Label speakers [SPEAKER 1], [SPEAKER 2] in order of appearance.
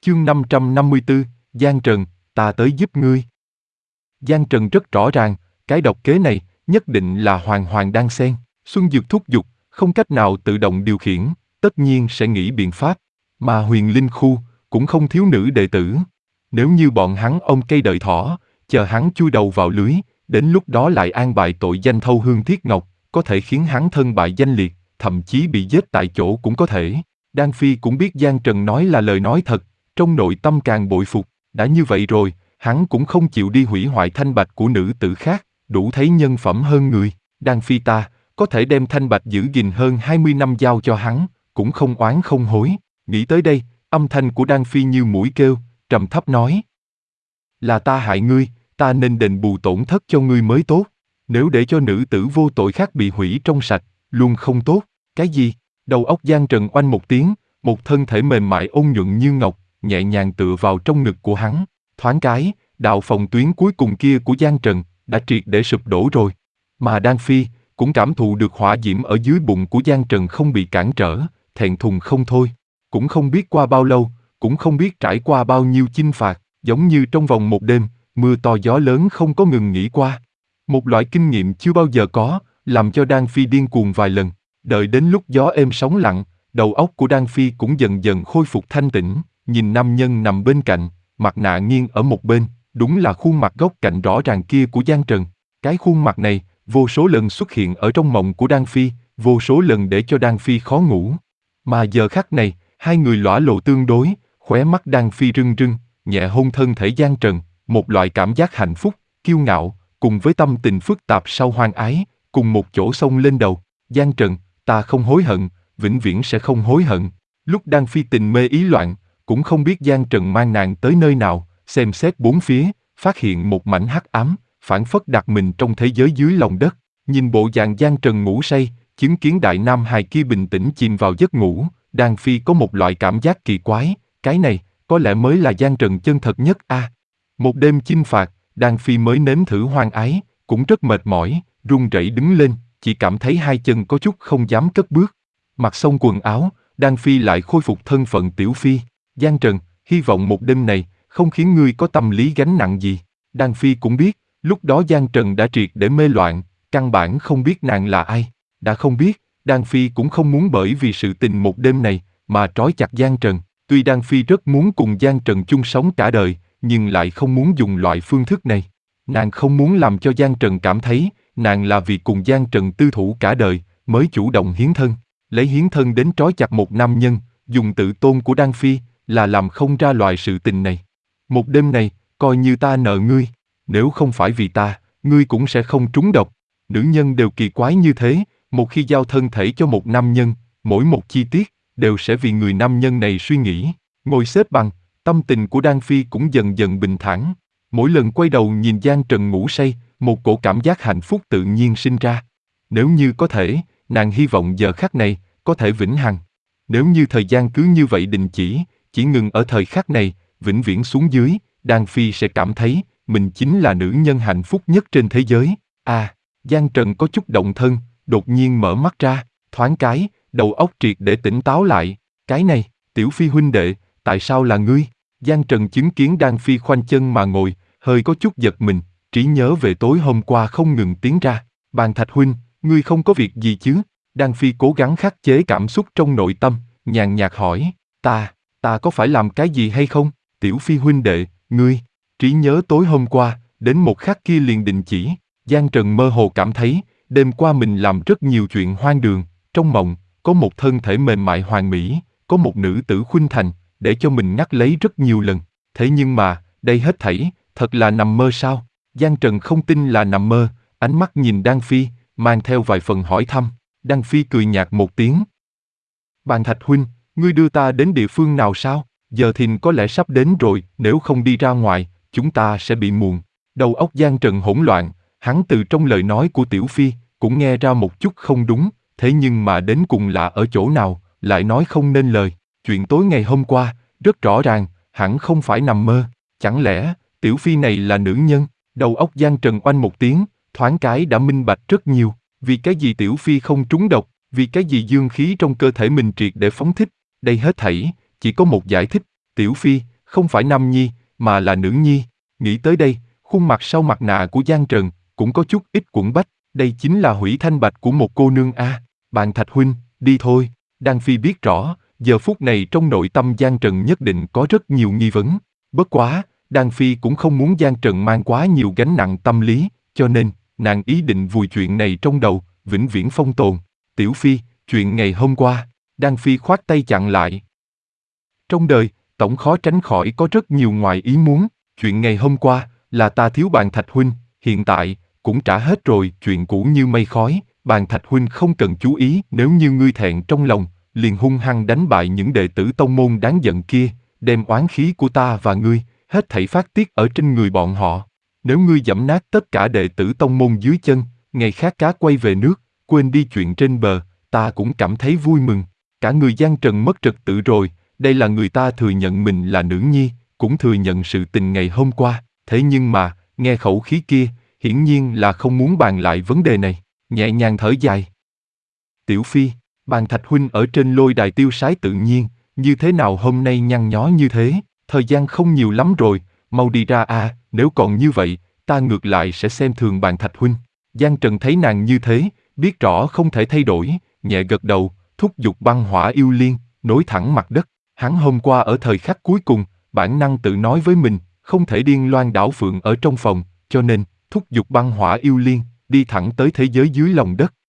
[SPEAKER 1] Chương 554, Giang Trần, ta tới giúp ngươi. Giang Trần rất rõ ràng, cái độc kế này nhất định là Hoàng Hoàng đang xen. Xuân Dược thúc giục, không cách nào tự động điều khiển, tất nhiên sẽ nghĩ biện pháp. Mà Huyền Linh Khu cũng không thiếu nữ đệ tử. Nếu như bọn hắn ôm cây đợi thỏ, chờ hắn chui đầu vào lưới, đến lúc đó lại an bài tội danh thâu hương thiết ngọc, có thể khiến hắn thân bại danh liệt, thậm chí bị giết tại chỗ cũng có thể. Đan Phi cũng biết Giang Trần nói là lời nói thật, trong nội tâm càng bội phục. Đã như vậy rồi, hắn cũng không chịu đi hủy hoại thanh bạch của nữ tử khác, đủ thấy nhân phẩm hơn người. Đan Phi ta có thể đem thanh bạch giữ gìn hơn 20 năm giao cho hắn, cũng không oán không hối. Nghĩ tới đây, âm thanh của Đan Phi như mũi kêu, trầm thấp nói: là ta hại ngươi, ta nên đền bù tổn thất cho ngươi mới tốt. Nếu để cho nữ tử vô tội khác bị hủy trong sạch, luôn không tốt. Cái gì? Đầu óc Giang Trần oanh một tiếng, một thân thể mềm mại ôn nhuận như ngọc, nhẹ nhàng tựa vào trong ngực của hắn. Thoáng cái, đạo phòng tuyến cuối cùng kia của Giang Trần đã triệt để sụp đổ rồi. Mà Đan Phi cũng cảm thụ được hỏa diễm ở dưới bụng của Giang Trần không bị cản trở, thẹn thùng không thôi. Cũng không biết qua bao lâu, cũng không biết trải qua bao nhiêu chinh phạt, giống như trong vòng một đêm, mưa to gió lớn không có ngừng nghỉ qua. Một loại kinh nghiệm chưa bao giờ có, làm cho Đan Phi điên cuồng vài lần. Đợi đến lúc gió êm sóng lặng, đầu óc của Đan Phi cũng dần dần khôi phục thanh tĩnh, nhìn nam nhân nằm bên cạnh, mặt nạ nghiêng ở một bên, đúng là khuôn mặt góc cạnh rõ ràng kia của Giang Trần. Cái khuôn mặt này, vô số lần xuất hiện ở trong mộng của Đan Phi, vô số lần để cho Đan Phi khó ngủ. Mà giờ khắc này, hai người lõa lộ tương đối, khóe mắt Đan Phi rưng rưng, nhẹ hôn thân thể Giang Trần, một loại cảm giác hạnh phúc, kiêu ngạo, cùng với tâm tình phức tạp sau hoang ái, cùng một chỗ xông lên đầu. Giang Trần, ta không hối hận, vĩnh viễn sẽ không hối hận. Lúc Đan Phi tình mê ý loạn, cũng không biết Giang Trần mang nàng tới nơi nào, xem xét bốn phía, phát hiện một mảnh hắc ám, phảng phất đặt mình trong thế giới dưới lòng đất. Nhìn bộ dạng Giang Trần ngủ say, chứng kiến đại nam hài kia bình tĩnh chìm vào giấc ngủ, Đan Phi có một loại cảm giác kỳ quái, cái này, có lẽ mới là Giang Trần chân thật nhất a. Một đêm chinh phạt, Đan Phi mới nếm thử hoang ái, cũng rất mệt mỏi, run rẩy đứng lên, chỉ cảm thấy hai chân có chút không dám cất bước. Mặc xong quần áo, Đan Phi lại khôi phục thân phận tiểu phi. Giang Trần, hy vọng một đêm này không khiến ngươi có tâm lý gánh nặng gì. Đan Phi cũng biết, lúc đó Giang Trần đã triệt để mê loạn, căn bản không biết nàng là ai. Đã không biết, Đan Phi cũng không muốn bởi vì sự tình một đêm này mà trói chặt Giang Trần. Tuy Đan Phi rất muốn cùng Giang Trần chung sống cả đời, nhưng lại không muốn dùng loại phương thức này. Nàng không muốn làm cho Giang Trần cảm thấy nàng là vì cùng Giang Trần tư thủ cả đời mới chủ động hiến thân. Lấy hiến thân đến trói chặt một nam nhân, dùng tự tôn của Đan Phi là làm không ra loại sự tình này. Một đêm này, coi như ta nợ ngươi, nếu không phải vì ta, ngươi cũng sẽ không trúng độc. Nữ nhân đều kỳ quái như thế, một khi giao thân thể cho một nam nhân, mỗi một chi tiết đều sẽ vì người nam nhân này suy nghĩ. Ngồi xếp bằng, tâm tình của Đan Phi cũng dần dần bình thản. Mỗi lần quay đầu nhìn Giang Trần ngủ say, một cổ cảm giác hạnh phúc tự nhiên sinh ra. Nếu như có thể, nàng hy vọng giờ khắc này có thể vĩnh hằng. Nếu như thời gian cứ như vậy đình chỉ ngừng ở thời khắc này, vĩnh viễn xuống dưới, Đan Phi sẽ cảm thấy mình chính là nữ nhân hạnh phúc nhất trên thế giới. Giang Trần có chút động thân, đột nhiên mở mắt ra, thoáng cái, đầu óc triệt để tỉnh táo lại. Cái này, Tiểu Phi huynh đệ, tại sao là ngươi? Giang Trần chứng kiến Đan Phi khoanh chân mà ngồi, hơi có chút giật mình, trí nhớ về tối hôm qua không ngừng tiến ra. Bàn Thạch huynh, ngươi không có việc gì chứ? Đan Phi cố gắng khắc chế cảm xúc trong nội tâm, nhàn nhạt hỏi, ta có phải làm cái gì hay không? Tiểu Phi huynh đệ, ngươi, trí nhớ tối hôm qua, đến một khắc kia liền đình chỉ. Giang Trần mơ hồ cảm thấy, đêm qua mình làm rất nhiều chuyện hoang đường, trong mộng, có một thân thể mềm mại hoàn mỹ, có một nữ tử khuynh thành, để cho mình ngắt lấy rất nhiều lần. Thế nhưng mà, đây hết thảy, thật là nằm mơ sao? Giang Trần không tin là nằm mơ, ánh mắt nhìn Đan Phi, mang theo vài phần hỏi thăm. Đan Phi cười nhạt một tiếng. Bàn Thạch huynh, ngươi đưa ta đến địa phương nào sao? Giờ thìn có lẽ sắp đến rồi, nếu không đi ra ngoài, chúng ta sẽ bị muộn. Đầu óc Giang Trần hỗn loạn, hắn từ trong lời nói của Tiểu Phi, cũng nghe ra một chút không đúng, thế nhưng mà đến cùng là ở chỗ nào, lại nói không nên lời. Chuyện tối ngày hôm qua, rất rõ ràng, hẳn không phải nằm mơ. Chẳng lẽ, Tiểu Phi này là nữ nhân? Đầu óc Giang Trần oanh một tiếng, thoáng cái đã minh bạch rất nhiều. Vì cái gì Tiểu Phi không trúng độc? Vì cái gì dương khí trong cơ thể mình triệt để phóng thích? Đây hết thảy, chỉ có một giải thích. Tiểu Phi, không phải nam nhi, mà là nữ nhi. Nghĩ tới đây, khuôn mặt sau mặt nạ của Giang Trần cũng có chút ít quẫn bách, đây chính là hủy thanh bạch của một cô nương a. Bàn Thạch huynh, đi thôi. Đan Phi biết rõ, giờ phút này trong nội tâm Giang Trần nhất định có rất nhiều nghi vấn. Bất quá, Đan Phi cũng không muốn Giang Trần mang quá nhiều gánh nặng tâm lý, cho nên, nàng ý định vùi chuyện này trong đầu, vĩnh viễn phong tồn. Tiểu Phi, chuyện ngày hôm qua, Đan Phi khoát tay chặn lại. Trong đời, tổng khó tránh khỏi có rất nhiều ngoài ý muốn, chuyện ngày hôm qua, là ta thiếu Bàn Thạch huynh, hiện tại, cũng trả hết rồi, chuyện cũ như mây khói, Bàn Thạch huynh không cần chú ý, nếu như ngươi thẹn trong lòng, liền hung hăng đánh bại những đệ tử tông môn đáng giận kia, đem oán khí của ta và ngươi, hết thảy phát tiết ở trên người bọn họ. Nếu ngươi giẫm nát tất cả đệ tử tông môn dưới chân, ngày khác cá quay về nước, quên đi chuyện trên bờ, ta cũng cảm thấy vui mừng. Cả người Giang Trần mất trật tự rồi, đây là người ta thừa nhận mình là nữ nhi, cũng thừa nhận sự tình ngày hôm qua, thế nhưng mà, nghe khẩu khí kia, hiển nhiên là không muốn bàn lại vấn đề này, nhẹ nhàng thở dài. Tiểu Phi, Bàn Thạch huynh ở trên lôi đài tiêu sái tự nhiên, như thế nào hôm nay nhăn nhó như thế, thời gian không nhiều lắm rồi, mau đi ra à, nếu còn như vậy, ta ngược lại sẽ xem thường Bàn Thạch huynh. Giang Trần thấy nàng như thế, biết rõ không thể thay đổi, nhẹ gật đầu, thúc giục băng hỏa yêu liên, nối thẳng mặt đất. Hắn hôm qua ở thời khắc cuối cùng, bản năng tự nói với mình, không thể điên loan đảo phượng ở trong phòng, cho nên, thúc giục băng hỏa yêu liên, đi thẳng tới thế giới dưới lòng đất.